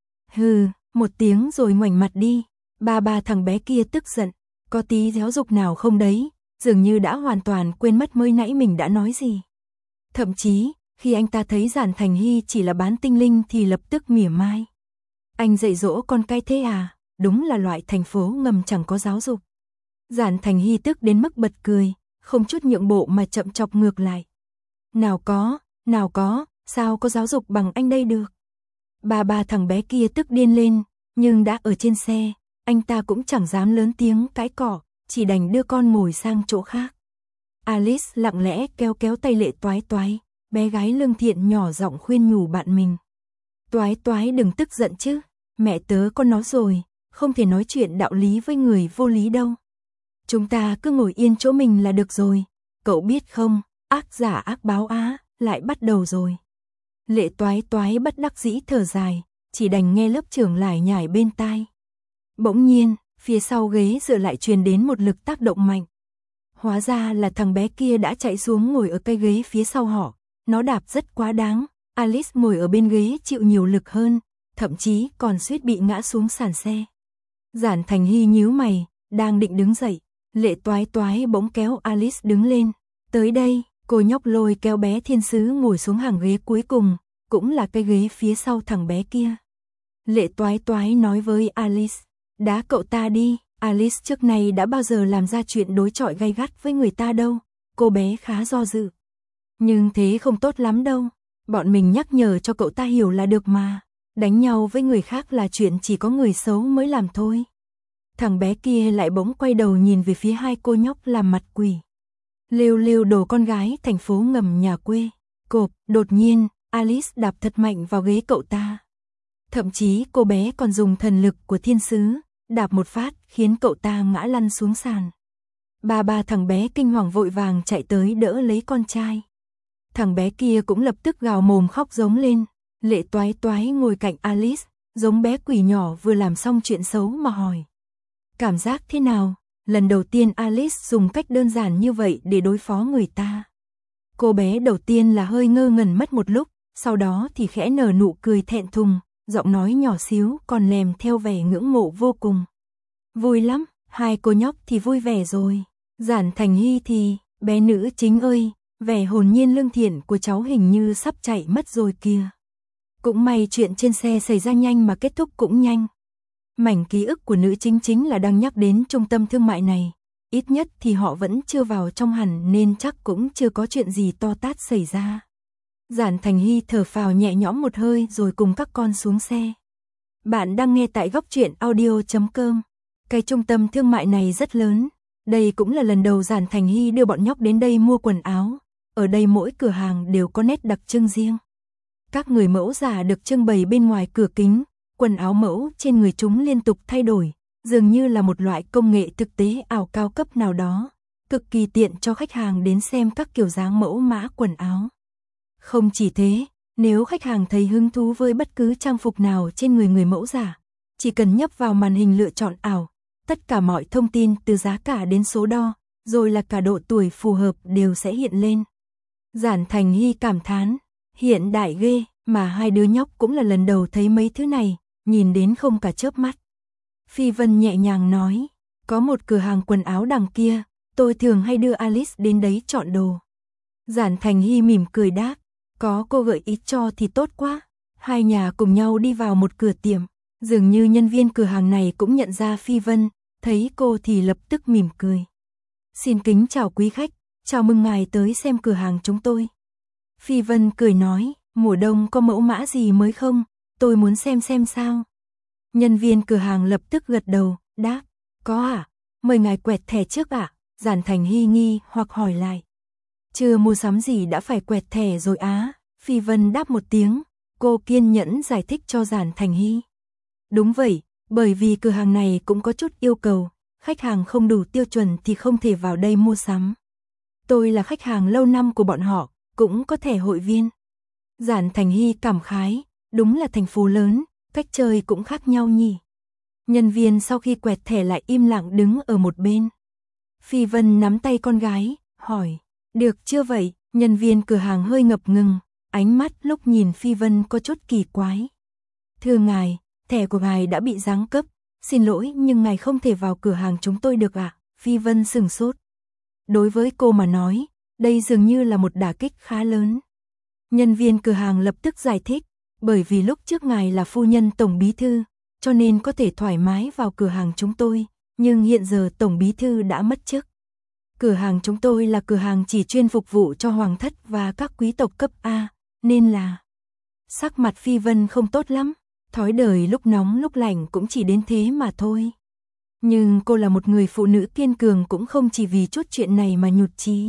S1: Hừ, một tiếng rồi ngoảnh mặt đi. Ba ba thằng bé kia tức giận, có tí giáo dục nào không đấy, dường như đã hoàn toàn quên mất mới nãy mình đã nói gì. Thậm chí, khi anh ta thấy Giản Thành Hy chỉ là bán tinh linh thì lập tức mỉa mai. Anh dạy dỗ con cái thế à, đúng là loại thành phố ngầm chẳng có giáo dục. Giản Thành Hy tức đến mức bật cười, không chút nhượng bộ mà chậm chọc ngược lại. Nào có, nào có, sao có giáo dục bằng anh đây được. Ba ba thằng bé kia tức điên lên, nhưng đã ở trên xe, anh ta cũng chẳng dám lớn tiếng cãi cọ, chỉ đành đưa con ngồi sang chỗ khác. Alice lặng lẽ kéo kéo tay Lệ Toái Toái, bé gái lương thiện nhỏ giọng khuyên nhủ bạn mình. Toái Toái đừng tức giận chứ, mẹ tớ có nói rồi, không thể nói chuyện đạo lý với người vô lý đâu. Chúng ta cứ ngồi yên chỗ mình là được rồi, cậu biết không, ác giả ác báo á, lại bắt đầu rồi. Lệ Toái Toái bất đắc dĩ thở dài, chỉ đành nghe lớp trưởng lải nhải bên tai. Bỗng nhiên, phía sau ghế dựa lại truyền đến một lực tác động mạnh. Hóa ra là thằng bé kia đã chạy xuống ngồi ở cây ghế phía sau họ, nó đạp rất quá đáng, Alice ngồi ở bên ghế chịu nhiều lực hơn, thậm chí còn suýt bị ngã xuống sàn xe. Giản Thành Hy nhíu mày, đang định đứng dậy, Lệ Toái Toái bỗng kéo Alice đứng lên. Tới đây, cô nhóc lôi kéo bé thiên sứ ngồi xuống hàng ghế cuối cùng, cũng là cây ghế phía sau thằng bé kia. Lệ Toái Toái nói với Alice, đá cậu ta đi. Alice trước này đã bao giờ làm ra chuyện đối chọi gay gắt với người ta đâu, cô bé khá do dự. Nhưng thế không tốt lắm đâu, bọn mình nhắc nhở cho cậu ta hiểu là được mà, đánh nhau với người khác là chuyện chỉ có người xấu mới làm thôi. Thằng bé kia lại bỗng quay đầu nhìn về phía hai cô nhóc làm mặt quỷ. Lêu lêu đồ con gái thành phố ngầm nhà quê. Cộp, đột nhiên, Alice đạp thật mạnh vào ghế cậu ta. Thậm chí cô bé còn dùng thần lực của thiên sứ, đạp một phát, khiến cậu ta ngã lăn xuống sàn. Ba ba thằng bé kinh hoàng vội vàng chạy tới đỡ lấy con trai. Thằng bé kia cũng lập tức gào mồm khóc giống lên. Lệ toái toái ngồi cạnh Alice, giống bé quỷ nhỏ vừa làm xong chuyện xấu mà hỏi. Cảm giác thế nào? Lần đầu tiên Alice dùng cách đơn giản như vậy để đối phó người ta. Cô bé đầu tiên là hơi ngơ ngẩn mất một lúc, sau đó thì khẽ nở nụ cười thẹn thùng, giọng nói nhỏ xíu còn lèm theo vẻ ngưỡng mộ vô cùng. Vui lắm, hai cô nhóc thì vui vẻ rồi. Giản Thành Hy thì, bé nữ chính ơi, vẻ hồn nhiên lương thiện của cháu hình như sắp chạy mất rồi kìa. Cũng may chuyện trên xe xảy ra nhanh mà kết thúc cũng nhanh. Mảnh ký ức của nữ chính chính là đang nhắc đến trung tâm thương mại này. Ít nhất thì họ vẫn chưa vào trong hẳn nên chắc cũng chưa có chuyện gì to tát xảy ra. Giản Thành Hy thở phào nhẹ nhõm một hơi rồi cùng các con xuống xe. Bạn đang nghe tại góc truyện audio chấm com. Cái trung tâm thương mại này rất lớn. Đây cũng là lần đầu Giản Thành Hy đưa bọn nhóc đến đây mua quần áo. Ở đây mỗi cửa hàng đều có nét đặc trưng riêng. Các người mẫu giả được trưng bày bên ngoài cửa kính, quần áo mẫu trên người chúng liên tục thay đổi, dường như là một loại công nghệ thực tế ảo cao cấp nào đó, cực kỳ tiện cho khách hàng đến xem các kiểu dáng mẫu mã quần áo. Không chỉ thế, nếu khách hàng thấy hứng thú với bất cứ trang phục nào trên người người mẫu giả, chỉ cần nhấp vào màn hình lựa chọn ảo, tất cả mọi thông tin từ giá cả đến số đo, rồi là cả độ tuổi phù hợp đều sẽ hiện lên. Giản Thành Hy cảm thán, hiện đại ghê, mà hai đứa nhóc cũng là lần đầu thấy mấy thứ này, nhìn đến không cả chớp mắt. Phi Vân nhẹ nhàng nói, có một cửa hàng quần áo đằng kia, tôi thường hay đưa Alice đến đấy chọn đồ. Giản Thành Hy mỉm cười đáp, có cô gợi ý cho thì tốt quá. Hai nhà cùng nhau đi vào một cửa tiệm, dường như nhân viên cửa hàng này cũng nhận ra Phi Vân, thấy cô thì lập tức mỉm cười. Xin kính chào quý khách, chào mừng ngài tới xem cửa hàng chúng tôi. Phi Vân cười nói, mùa đông có mẫu mã gì mới không, tôi muốn xem xem sao. Nhân viên cửa hàng lập tức gật đầu, đáp, có à, mời ngài quẹt thẻ trước ạ. À? Giản Thành Hy nghi hoặc hỏi lại. Chưa mua sắm gì đã phải quẹt thẻ rồi á, Phi Vân đáp một tiếng, cô kiên nhẫn giải thích cho Giản Thành Hy. Đúng vậy, bởi vì cửa hàng này cũng có chút yêu cầu, khách hàng không đủ tiêu chuẩn thì không thể vào đây mua sắm. Tôi là khách hàng lâu năm của bọn họ, cũng có thẻ hội viên. Giản Thành Hy cảm khái, đúng là thành phố lớn, cách chơi cũng khác nhau nhỉ. Nhân viên sau khi quẹt thẻ lại im lặng đứng ở một bên. Phi Vân nắm tay con gái, hỏi, được chưa vậy? Nhân viên cửa hàng hơi ngập ngừng, ánh mắt lúc nhìn Phi Vân có chút kỳ quái. Thưa ngài, thẻ của ngài đã bị giáng cấp, xin lỗi nhưng ngài không thể vào cửa hàng chúng tôi được ạ. À? Phi Vân sửng sốt. Đối với cô mà nói, đây dường như là một đả kích khá lớn. Nhân viên cửa hàng lập tức giải thích, bởi vì lúc trước ngài là phu nhân tổng bí thư, cho nên có thể thoải mái vào cửa hàng chúng tôi, nhưng hiện giờ tổng bí thư đã mất chức. Cửa hàng chúng tôi là cửa hàng chỉ chuyên phục vụ cho hoàng thất và các quý tộc cấp A, nên là... Sắc mặt Phi Vân không tốt lắm, thói đời lúc nóng lúc lạnh cũng chỉ đến thế mà thôi. Nhưng cô là một người phụ nữ kiên cường cũng không chỉ vì chút chuyện này mà nhụt chí.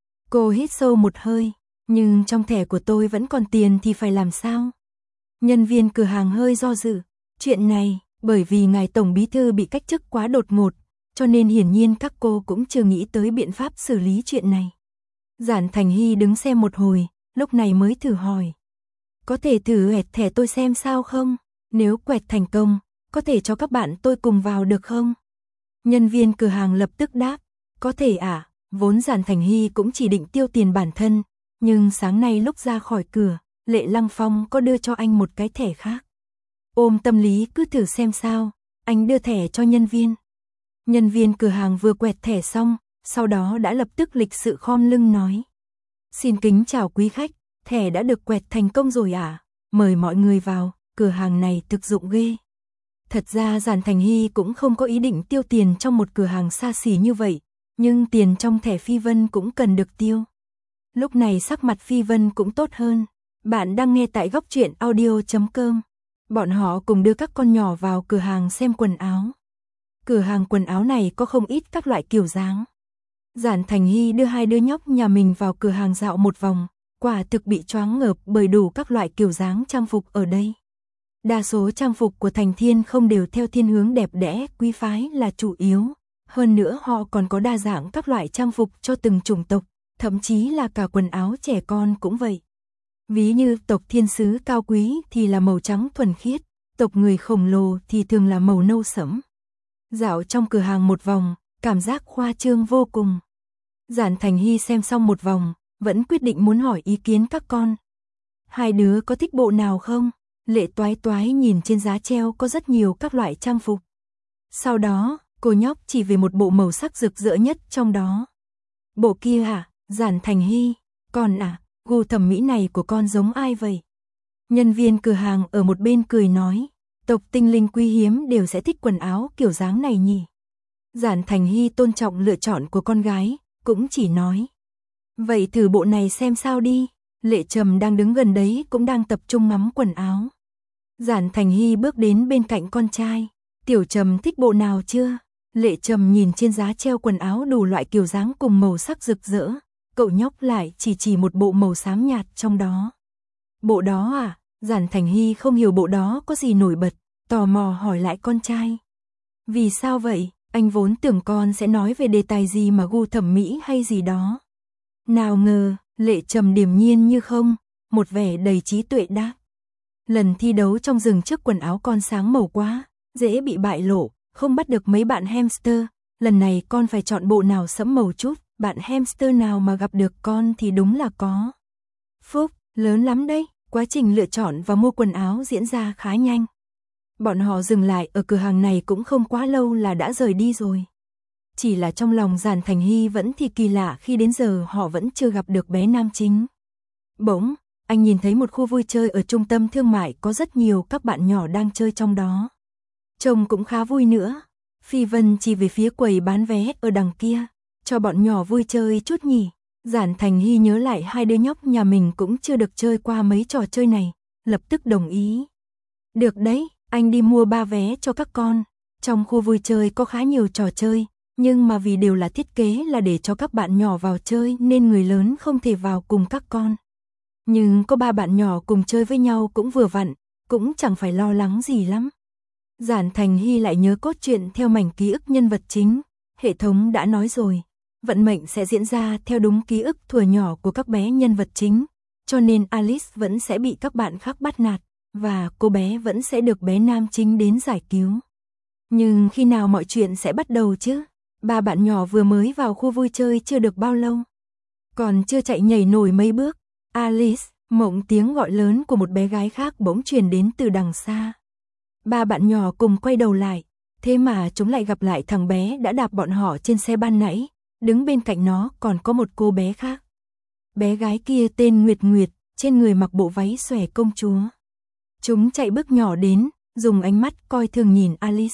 S1: Cô hít sâu một hơi, nhưng trong thẻ của tôi vẫn còn tiền thì phải làm sao? Nhân viên cửa hàng hơi do dự, chuyện này, bởi vì ngài tổng bí thư bị cách chức quá đột ngột, cho nên hiển nhiên các cô cũng chưa nghĩ tới biện pháp xử lý chuyện này. Giản Thành Hy đứng xem một hồi, lúc này mới thử hỏi. Có thể thử quẹt thẻ tôi xem sao không? Nếu quẹt thành công, có thể cho các bạn tôi cùng vào được không? Nhân viên cửa hàng lập tức đáp, có thể ạ, à? Vốn Giản Thành Hy cũng chỉ định tiêu tiền bản thân, nhưng sáng nay lúc ra khỏi cửa, Lệ Lăng Phong có đưa cho anh một cái thẻ khác. Ôm tâm lý cứ thử xem sao, anh đưa thẻ cho nhân viên. Nhân viên cửa hàng vừa quẹt thẻ xong, sau đó đã lập tức lịch sự khom lưng nói. Xin kính chào quý khách, thẻ đã được quẹt thành công rồi ạ, à? Mời mọi người vào, cửa hàng này thực dụng ghê. Thật ra Giản Thành Hy cũng không có ý định tiêu tiền trong một cửa hàng xa xỉ như vậy, nhưng tiền trong thẻ Phi Vân cũng cần được tiêu. Lúc này sắc mặt Phi Vân cũng tốt hơn. Bạn đang nghe tại góc truyện audio chấm com. Bọn họ cùng đưa các con nhỏ vào cửa hàng xem quần áo. Cửa hàng quần áo này có không ít các loại kiểu dáng. Giản Thành Hy đưa hai đứa nhóc nhà mình vào cửa hàng dạo một vòng, quả thực bị choáng ngợp bởi đủ các loại kiểu dáng trang phục ở đây. Đa số trang phục của Thành Thiên không đều theo thiên hướng đẹp đẽ, quý phái là chủ yếu. Hơn nữa họ còn có đa dạng các loại trang phục cho từng chủng tộc, thậm chí là cả quần áo trẻ con cũng vậy. Ví như tộc thiên sứ cao quý thì là màu trắng thuần khiết, tộc người khổng lồ thì thường là màu nâu sẫm. Dạo trong cửa hàng một vòng, cảm giác khoa trương vô cùng. Giản Thành Hy xem xong một vòng, vẫn quyết định muốn hỏi ý kiến các con. Hai đứa có thích bộ nào không? Lệ Toái Toái nhìn trên giá treo có rất nhiều các loại trang phục. Sau đó, cô nhóc chỉ về một bộ màu sắc rực rỡ nhất trong đó. Bộ kia à? Giản Thành Hy, con à, gu thẩm mỹ này của con giống ai vậy? Nhân viên cửa hàng ở một bên cười nói, tộc tinh linh quý hiếm đều sẽ thích quần áo kiểu dáng này nhỉ. Giản Thành Hy tôn trọng lựa chọn của con gái, cũng chỉ nói. Vậy thử bộ này xem sao đi. Lệ Trầm đang đứng gần đấy cũng đang tập trung ngắm quần áo. Giản Thành Hy bước đến bên cạnh con trai. Tiểu Trầm thích bộ nào chưa? Lệ Trầm nhìn trên giá treo quần áo đủ loại kiểu dáng cùng màu sắc rực rỡ. Cậu nhóc lại chỉ chỉ một bộ màu xám nhạt trong đó. Bộ đó à? Giản Thành Hy không hiểu bộ đó có gì nổi bật, tò mò hỏi lại con trai. Vì sao vậy? Anh vốn tưởng con sẽ nói về đề tài gì mà gu thẩm mỹ hay gì đó. Nào ngờ, Lệ Trầm điềm nhiên như không, một vẻ đầy trí tuệ đáp. Lần thi đấu trong rừng trước quần áo con sáng màu quá, dễ bị bại lộ, không bắt được mấy bạn hamster. Lần này con phải chọn bộ nào sẫm màu chút, bạn hamster nào mà gặp được con thì đúng là có phúc lớn lắm đấy. Quá trình lựa chọn và mua quần áo diễn ra khá nhanh. Bọn họ dừng lại ở cửa hàng này cũng không quá lâu là đã rời đi rồi. Chỉ là trong lòng Giản Thành Hy vẫn thì kỳ lạ khi đến giờ họ vẫn chưa gặp được bé nam chính. Bỗng, anh nhìn thấy một khu vui chơi ở trung tâm thương mại có rất nhiều các bạn nhỏ đang chơi trong đó. Trông cũng khá vui nữa. Phi Vân chỉ về phía quầy bán vé ở đằng kia, cho bọn nhỏ vui chơi chút nhỉ. Giản Thành Hy nhớ lại hai đứa nhóc nhà mình cũng chưa được chơi qua mấy trò chơi này, lập tức đồng ý. Được đấy, anh đi mua ba vé cho các con. Trong khu vui chơi có khá nhiều trò chơi, nhưng mà vì đều là thiết kế là để cho các bạn nhỏ vào chơi nên người lớn không thể vào cùng các con. Nhưng có ba bạn nhỏ cùng chơi với nhau cũng vừa vặn, cũng chẳng phải lo lắng gì lắm. Giản Thành Hy lại nhớ cốt truyện theo mảnh ký ức nhân vật chính, hệ thống đã nói rồi. Vận mệnh sẽ diễn ra theo đúng ký ức thuở nhỏ của các bé nhân vật chính, cho nên Alice vẫn sẽ bị các bạn khác bắt nạt, và cô bé vẫn sẽ được bé nam chính đến giải cứu. Nhưng khi nào mọi chuyện sẽ bắt đầu chứ? Ba bạn nhỏ vừa mới vào khu vui chơi chưa được bao lâu. Còn chưa chạy nhảy nổi mấy bước, Alice, mộng tiếng gọi lớn của một bé gái khác bỗng truyền đến từ đằng xa. Ba bạn nhỏ cùng quay đầu lại, thế mà chúng lại gặp lại thằng bé đã đạp bọn họ trên xe ban nãy. Đứng bên cạnh nó còn có một cô bé khác. Bé gái kia tên Nguyệt Nguyệt, trên người mặc bộ váy xòe công chúa. Chúng chạy bước nhỏ đến, dùng ánh mắt coi thường nhìn Alice.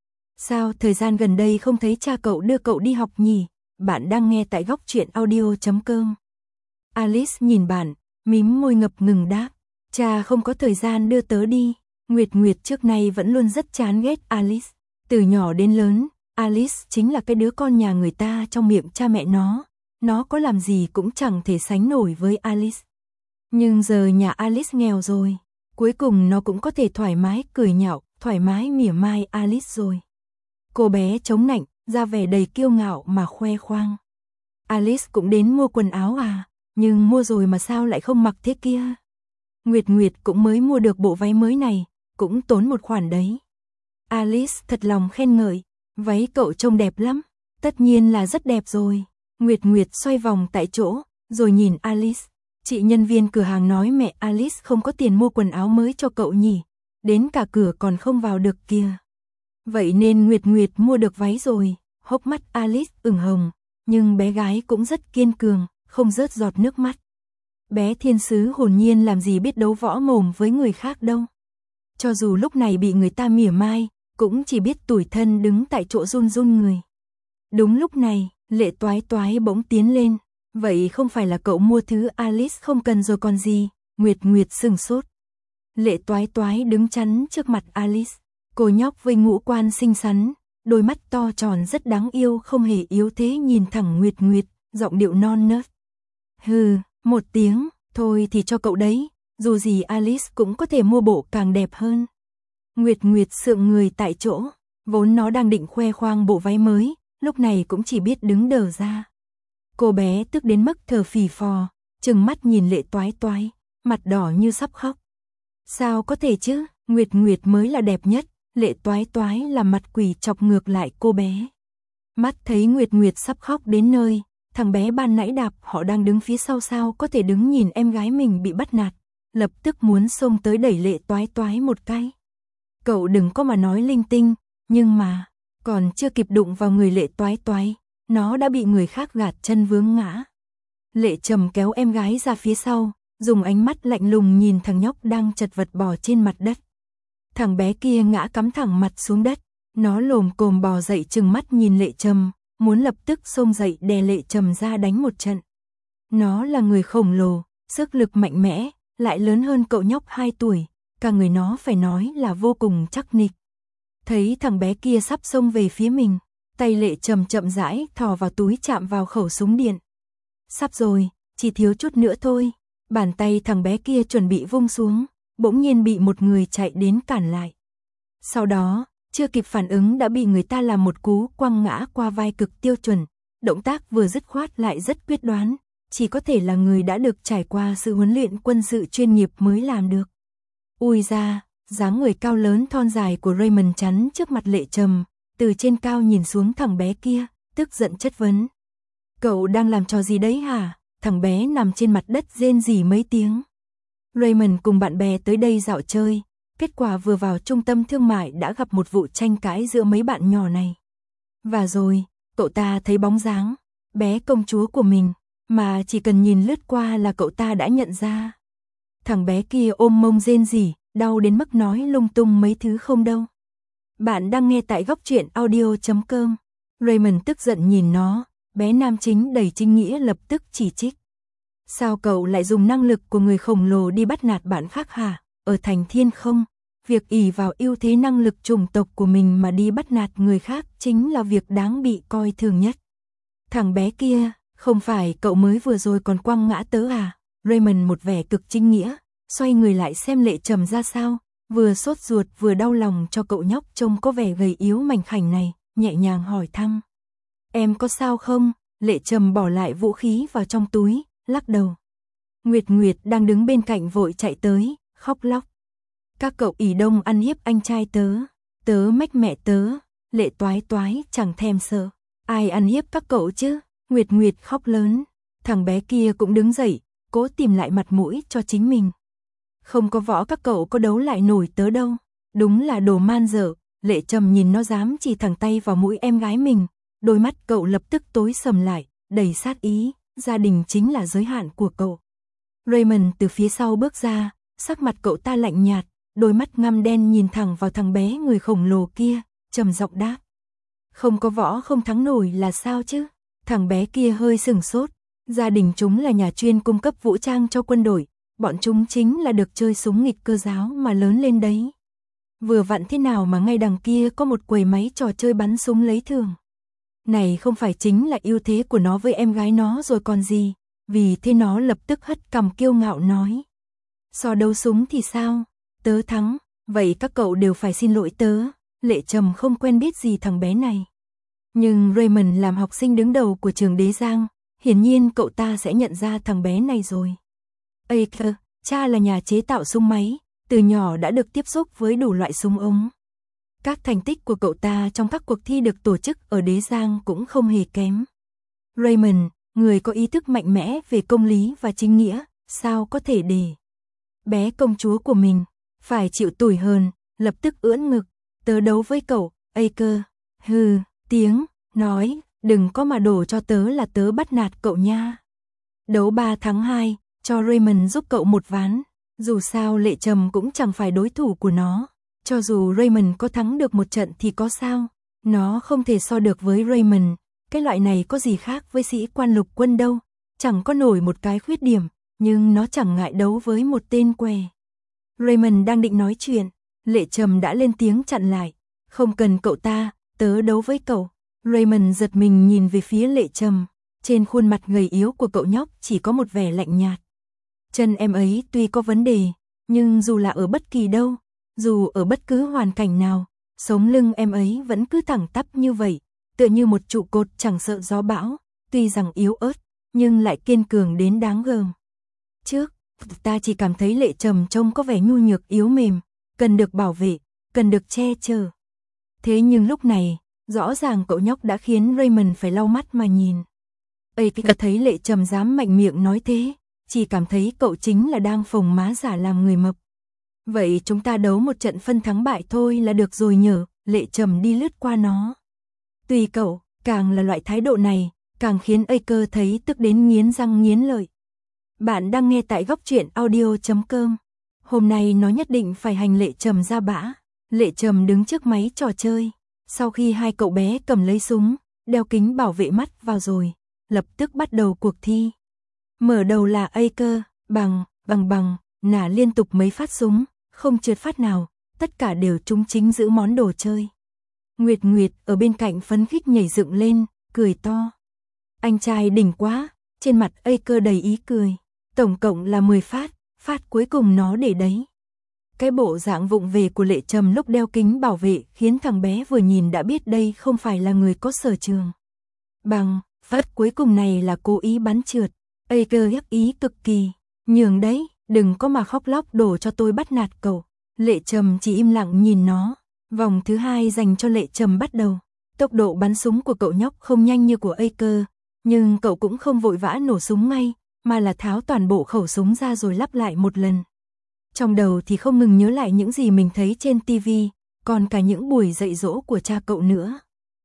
S1: Sao thời gian gần đây không thấy cha cậu đưa cậu đi học nhỉ? Bạn đang nghe tại góc truyện audio chấm com. Alice nhìn bạn, mím môi ngập ngừng đáp. Cha không có thời gian đưa tớ đi. Nguyệt Nguyệt trước nay vẫn luôn rất chán ghét Alice. Từ nhỏ đến lớn, Alice chính là cái đứa con nhà người ta trong miệng cha mẹ nó. Nó có làm gì cũng chẳng thể sánh nổi với Alice. Nhưng giờ nhà Alice nghèo rồi. Cuối cùng nó cũng có thể thoải mái cười nhạo, thoải mái mỉa mai Alice rồi. Cô bé chống nạnh, ra vẻ đầy kiêu ngạo mà khoe khoang. Alice cũng đến mua quần áo à? Nhưng mua rồi mà sao lại không mặc thế kia? Nguyệt Nguyệt cũng mới mua được bộ váy mới này, cũng tốn một khoản đấy. Alice thật lòng khen ngợi. Váy cậu trông đẹp lắm, tất nhiên là rất đẹp rồi. Nguyệt Nguyệt xoay vòng tại chỗ, rồi nhìn Alice. Chị nhân viên cửa hàng nói mẹ Alice không có tiền mua quần áo mới cho cậu nhỉ, đến cả cửa còn không vào được kìa. Vậy nên Nguyệt Nguyệt mua được váy rồi, hốc mắt Alice ửng hồng, nhưng bé gái cũng rất kiên cường, không rớt giọt nước mắt. Bé thiên sứ hồn nhiên làm gì biết đấu võ mồm với người khác đâu. Cho dù lúc này bị người ta mỉa mai, cũng chỉ biết tủi thân đứng tại chỗ run run người. Đúng lúc này, Lệ Toái Toái bỗng tiến lên. Vậy không phải là cậu mua thứ Alice không cần rồi còn gì? Nguyệt Nguyệt sừng sốt. Lệ Toái Toái đứng chắn trước mặt Alice. Cô nhóc với ngũ quan xinh xắn, đôi mắt to tròn rất đáng yêu không hề yếu thế nhìn thẳng Nguyệt Nguyệt, giọng điệu non nớt. Hừ, một tiếng, thôi thì cho cậu đấy, dù gì Alice cũng có thể mua bộ càng đẹp hơn. Nguyệt Nguyệt sượng người tại chỗ, vốn nó đang định khoe khoang bộ váy mới, lúc này cũng chỉ biết đứng đờ ra. Cô bé tức đến mức thở phì phò, trừng mắt nhìn Lệ Toái Toái, mặt đỏ như sắp khóc. Sao có thể chứ, Nguyệt Nguyệt mới là đẹp nhất, Lệ Toái Toái là mặt quỷ chọc ngược lại cô bé. Mắt thấy Nguyệt Nguyệt sắp khóc đến nơi, thằng bé ban nãy đạp họ đang đứng phía sau sao có thể đứng nhìn em gái mình bị bắt nạt, lập tức muốn xông tới đẩy Lệ Toái Toái một cái. Cậu đừng có mà nói linh tinh, nhưng mà, còn chưa kịp đụng vào người Lệ Toái Toái, nó đã bị người khác gạt chân vướng ngã. Lệ Trầm kéo em gái ra phía sau, dùng ánh mắt lạnh lùng nhìn thằng nhóc đang chật vật bò trên mặt đất. Thằng bé kia ngã cắm thẳng mặt xuống đất, nó lồm cồm bò dậy trừng mắt nhìn Lệ Trầm, muốn lập tức xông dậy đè Lệ Trầm ra đánh một trận. Nó là người khổng lồ, sức lực mạnh mẽ, lại lớn hơn cậu nhóc hai tuổi, cả người nó phải nói là vô cùng chắc nịch. Thấy thằng bé kia sắp xông về phía mình, tay Lệ Trầm chậm rãi thò vào túi chạm vào khẩu súng điện. Sắp rồi, chỉ thiếu chút nữa thôi. Bàn tay thằng bé kia chuẩn bị vung xuống, bỗng nhiên bị một người chạy đến cản lại. Sau đó, chưa kịp phản ứng đã bị người ta làm một cú quăng ngã qua vai cực tiêu chuẩn. Động tác vừa dứt khoát lại rất quyết đoán, chỉ có thể là người đã được trải qua sự huấn luyện quân sự chuyên nghiệp mới làm được. Ui ra, dáng người cao lớn thon dài của Raymond chắn trước mặt Lệ Trầm, từ trên cao nhìn xuống thằng bé kia, tức giận chất vấn. Cậu đang làm trò gì đấy hả? Thằng bé nằm trên mặt đất rên rỉ mấy tiếng. Raymond cùng bạn bè tới đây dạo chơi, kết quả vừa vào trung tâm thương mại đã gặp một vụ tranh cãi giữa mấy bạn nhỏ này. Và rồi, cậu ta thấy bóng dáng, bé công chúa của mình, mà chỉ cần nhìn lướt qua là cậu ta đã nhận ra. Thằng bé kia ôm mông rên rỉ, đau đến mức nói lung tung mấy thứ không đâu. Bạn đang nghe tại góc truyện audio chấm com. Raymond tức giận nhìn nó, bé nam chính đầy chính nghĩa lập tức chỉ trích. Sao cậu lại dùng năng lực của người khổng lồ đi bắt nạt bạn khác hả? Ở thành thiên không, việc ỷ vào ưu thế năng lực chủng tộc của mình mà đi bắt nạt người khác chính là việc đáng bị coi thường nhất. Thằng bé kia, không phải cậu mới vừa rồi còn quăng ngã tớ à? Raymond một vẻ cực chính nghĩa, xoay người lại xem Lệ Trầm ra sao, vừa sốt ruột vừa đau lòng cho cậu nhóc trông có vẻ gầy yếu mảnh khảnh này, nhẹ nhàng hỏi thăm. Em có sao không? Lệ Trầm bỏ lại vũ khí vào trong túi, lắc đầu. Nguyệt Nguyệt đang đứng bên cạnh vội chạy tới, khóc lóc. Các cậu ỷ đông ăn hiếp anh trai tớ, tớ mách mẹ tớ. Lệ Toái Toái chẳng thèm sợ. Ai ăn hiếp các cậu chứ? Nguyệt Nguyệt khóc lớn. Thằng bé kia cũng đứng dậy, cố tìm lại mặt mũi cho chính mình. Không có võ các cậu có đấu lại nổi tớ đâu. Đúng là đồ man dở. Lệ Trầm nhìn nó dám chỉ thẳng tay vào mũi em gái mình, đôi mắt cậu lập tức tối sầm lại, đầy sát ý, gia đình chính là giới hạn của cậu. Raymond từ phía sau bước ra, sắc mặt cậu ta lạnh nhạt, đôi mắt ngăm đen nhìn thẳng vào thằng bé người khổng lồ kia, trầm giọng đáp. Không có võ không thắng nổi là sao chứ? Thằng bé kia hơi sừng sốt, gia đình chúng là nhà chuyên cung cấp vũ trang cho quân đội, bọn chúng chính là được chơi súng nghịch cơ giáo mà lớn lên đấy. Vừa vặn thế nào mà ngay đằng kia có một quầy máy trò chơi bắn súng lấy thưởng. Này không phải chính là ưu thế của nó với em gái nó rồi còn gì, vì thế nó lập tức hất cằm kiêu ngạo nói. So đấu súng thì sao? Tớ thắng, vậy các cậu đều phải xin lỗi tớ. Lệ Trầm không quen biết gì thằng bé này. Nhưng Raymond làm học sinh đứng đầu của trường Đế Giang, hiển nhiên cậu ta sẽ nhận ra thằng bé này rồi. Ây cơ, cha là nhà chế tạo súng máy, từ nhỏ đã được tiếp xúc với đủ loại súng ống. Các thành tích của cậu ta trong các cuộc thi được tổ chức ở Đế Giang cũng không hề kém. Raymond, người có ý thức mạnh mẽ về công lý và chính nghĩa, sao có thể để bé công chúa của mình phải chịu tủi hờn, lập tức ưỡn ngực, tớ đấu với cậu, ây cơ, hừ, tiếng, nói, đừng có mà đổ cho tớ là tớ bắt nạt cậu nha. Đấu ba thắng hai, cho Raymond giúp cậu một ván, dù sao Lệ Trầm cũng chẳng phải đối thủ của nó. Cho dù Raymond có thắng được một trận thì có sao, nó không thể so được với Raymond, cái loại này có gì khác với sĩ quan lục quân đâu, chẳng có nổi một cái khuyết điểm, nhưng nó chẳng ngại đấu với một tên què. Raymond đang định nói chuyện, Lệ Trầm đã lên tiếng chặn lại, không cần cậu ta, tớ đấu với cậu. Raymond giật mình nhìn về phía Lệ Trầm, trên khuôn mặt gầy yếu của cậu nhóc chỉ có một vẻ lạnh nhạt. Chân em ấy tuy có vấn đề, nhưng dù là ở bất kỳ đâu, dù ở bất cứ hoàn cảnh nào, sống lưng em ấy vẫn cứ thẳng tắp như vậy, tựa như một trụ cột chẳng sợ gió bão, tuy rằng yếu ớt, nhưng lại kiên cường đến đáng gờm. Trước, ta chỉ cảm thấy Lệ Trầm trông có vẻ nhu nhược yếu mềm, cần được bảo vệ, cần được che chở. Thế nhưng lúc này, rõ ràng cậu nhóc đã khiến Raymond phải lau mắt mà nhìn. Ây cái thấy Lệ Trầm dám mạnh miệng nói thế, chỉ cảm thấy cậu chính là đang phồng má giả làm người mập. Vậy chúng ta đấu một trận phân thắng bại thôi là được rồi nhở, Lệ Trầm đi lướt qua nó. Tùy cậu, càng là loại thái độ này, càng khiến Aker thấy tức đến nghiến răng nghiến lợi. Bạn đang nghe tại góc truyện audio chấm com. Hôm nay nó nhất định phải hành Lệ Trầm ra bã. Lệ Trầm đứng trước máy trò chơi. Sau khi hai cậu bé cầm lấy súng, đeo kính bảo vệ mắt vào rồi, lập tức bắt đầu cuộc thi. Mở đầu là Aker, bằng, bằng bằng, nả liên tục mấy phát súng, không trượt phát nào, tất cả đều trúng chính giữ món đồ chơi. Nguyệt Nguyệt ở bên cạnh phấn khích nhảy dựng lên, cười to. Anh trai đỉnh quá, trên mặt Aker đầy ý cười. Tổng cộng là mười phát, phát cuối cùng nó để đấy. Cái bộ dạng vụng về của Lệ Trầm lúc đeo kính bảo vệ khiến thằng bé vừa nhìn đã biết đây không phải là người có sở trường. Bằng, phát cuối cùng này là cố ý bắn trượt. Aker ghét ý cực kỳ. Nhường đấy, đừng có mà khóc lóc đổ cho tôi bắt nạt cậu. Lệ Trầm chỉ im lặng nhìn nó. Vòng thứ hai dành cho Lệ Trầm bắt đầu. Tốc độ bắn súng của cậu nhóc không nhanh như của Aker, nhưng cậu cũng không vội vã nổ súng ngay, mà là tháo toàn bộ khẩu súng ra rồi lắp lại một lần. Trong đầu thì không ngừng nhớ lại những gì mình thấy trên ti vi, còn cả những buổi dạy dỗ của cha cậu nữa.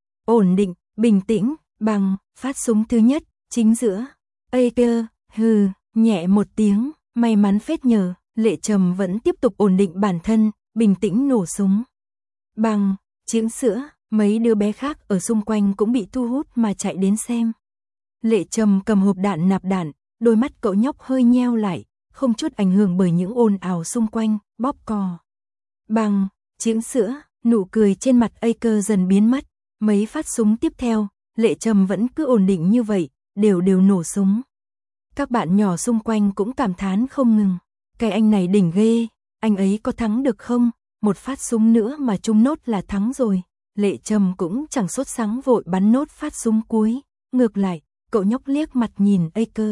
S1: Ổn định, bình tĩnh, bằng, phát súng thứ nhất, chính giữa. Aker, hừ, nhẹ một tiếng, may mắn phết nhờ, Lệ Trầm vẫn tiếp tục ổn định bản thân, bình tĩnh nổ súng. Bằng, chững sữa, mấy đứa bé khác ở xung quanh cũng bị thu hút mà chạy đến xem. Lệ Trầm cầm hộp đạn nạp đạn, đôi mắt cậu nhóc hơi nheo lại, không chút ảnh hưởng bởi những ồn ào xung quanh, bóp cò. Bằng, chững sữa, nụ cười trên mặt Aker dần biến mất, mấy phát súng tiếp theo, Lệ Trầm vẫn cứ ổn định như vậy, đều đều nổ súng. Các bạn nhỏ xung quanh cũng cảm thán không ngừng, cái anh này đỉnh ghê, anh ấy có thắng được không? Một phát súng nữa mà trúng nốt là thắng rồi. Lệ Trầm cũng chẳng sốt sắng vội bắn nốt phát súng cuối, ngược lại, cậu nhóc liếc mặt nhìn Aker.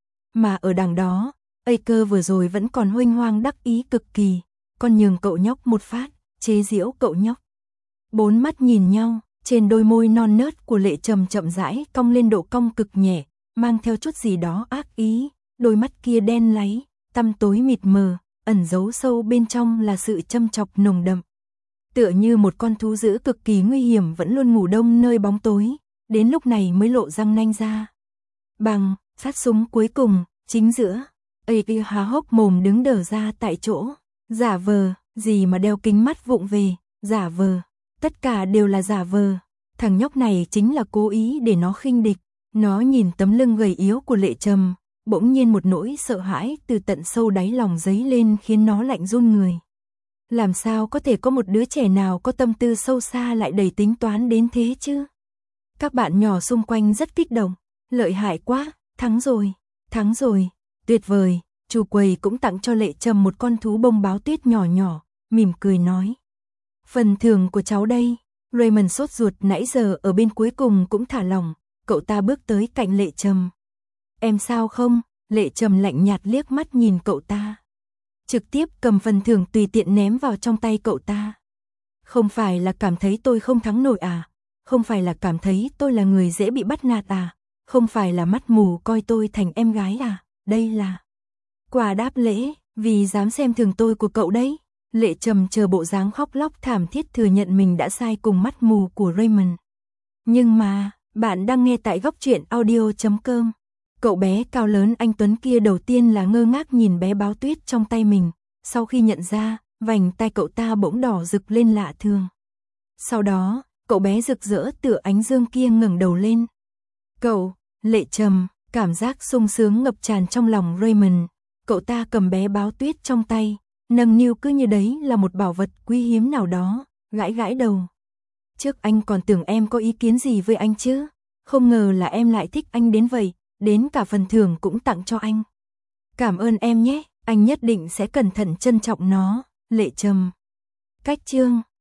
S1: Mà ở đằng đó, Aker vừa rồi vẫn còn huênh hoang đắc ý cực kỳ, còn nhường cậu nhóc một phát, chế giễu cậu nhóc. Bốn mắt nhìn nhau, trên đôi môi non nớt của Lệ Trầm chậm rãi cong lên độ cong cực nhẹ, mang theo chút gì đó ác ý, đôi mắt kia đen láy, tăm tối mịt mờ, ẩn giấu sâu bên trong là sự châm chọc nồng đậm. Tựa như một con thú dữ cực kỳ nguy hiểm vẫn luôn ngủ đông nơi bóng tối, đến lúc này mới lộ răng nanh ra. Bằng, phát súng cuối cùng, chính giữa. Aker há hốc mồm đứng đờ ra tại chỗ. Giả vờ, gì mà đeo kính mắt vụng về, giả vờ. Tất cả đều là giả vờ. Thằng nhóc này chính là cố ý để nó khinh địch. Nó nhìn tấm lưng gầy yếu của Lệ Trầm, bỗng nhiên một nỗi sợ hãi từ tận sâu đáy lòng dấy lên khiến nó lạnh run người. Làm sao có thể có một đứa trẻ nào có tâm tư sâu xa lại đầy tính toán đến thế chứ? Các bạn nhỏ xung quanh rất kích động. Lợi hại quá, thắng rồi, thắng rồi, tuyệt vời. Chủ quầy cũng tặng cho Lệ Trầm một con thú bông báo tuyết nhỏ nhỏ, mỉm cười nói. Phần thưởng của cháu đây. Raymond sốt ruột nãy giờ ở bên cuối cùng cũng thả lỏng, cậu ta bước tới cạnh Lệ Trầm. Em sao không? Lệ Trầm lạnh nhạt liếc mắt nhìn cậu ta. Trực tiếp cầm phần thưởng tùy tiện ném vào trong tay cậu ta. Không phải là cảm thấy tôi không thắng nổi à? Không phải là cảm thấy tôi là người dễ bị bắt nạt à? Không phải là mắt mù coi tôi thành em gái à? Đây là quà đáp lễ, vì dám xem thường tôi của cậu đấy. Lệ Trầm chờ bộ dáng khóc lóc thảm thiết thừa nhận mình đã sai cùng mắt mù của Raymond. Nhưng mà, bạn đang nghe tại góc truyện audio chấm com. Cậu bé cao lớn anh Tuấn kia đầu tiên là ngơ ngác nhìn bé báo tuyết trong tay mình, sau khi nhận ra, vành tay cậu ta bỗng đỏ rực lên lạ thường. Sau đó, cậu bé rực rỡ tựa ánh dương kia ngẩng đầu lên. Cậu, Lệ Trầm, cảm giác sung sướng ngập tràn trong lòng Raymond. Cậu ta cầm bé báo tuyết trong tay, nâng niu cứ như đấy là một bảo vật quý hiếm nào đó, gãi gãi đầu. Trước anh còn tưởng em có ý kiến gì với anh chứ, không ngờ là em lại thích anh đến vậy, đến cả phần thưởng cũng tặng cho anh. Cảm ơn em nhé, anh nhất định sẽ cẩn thận trân trọng nó. Lệ Trầm Cách chương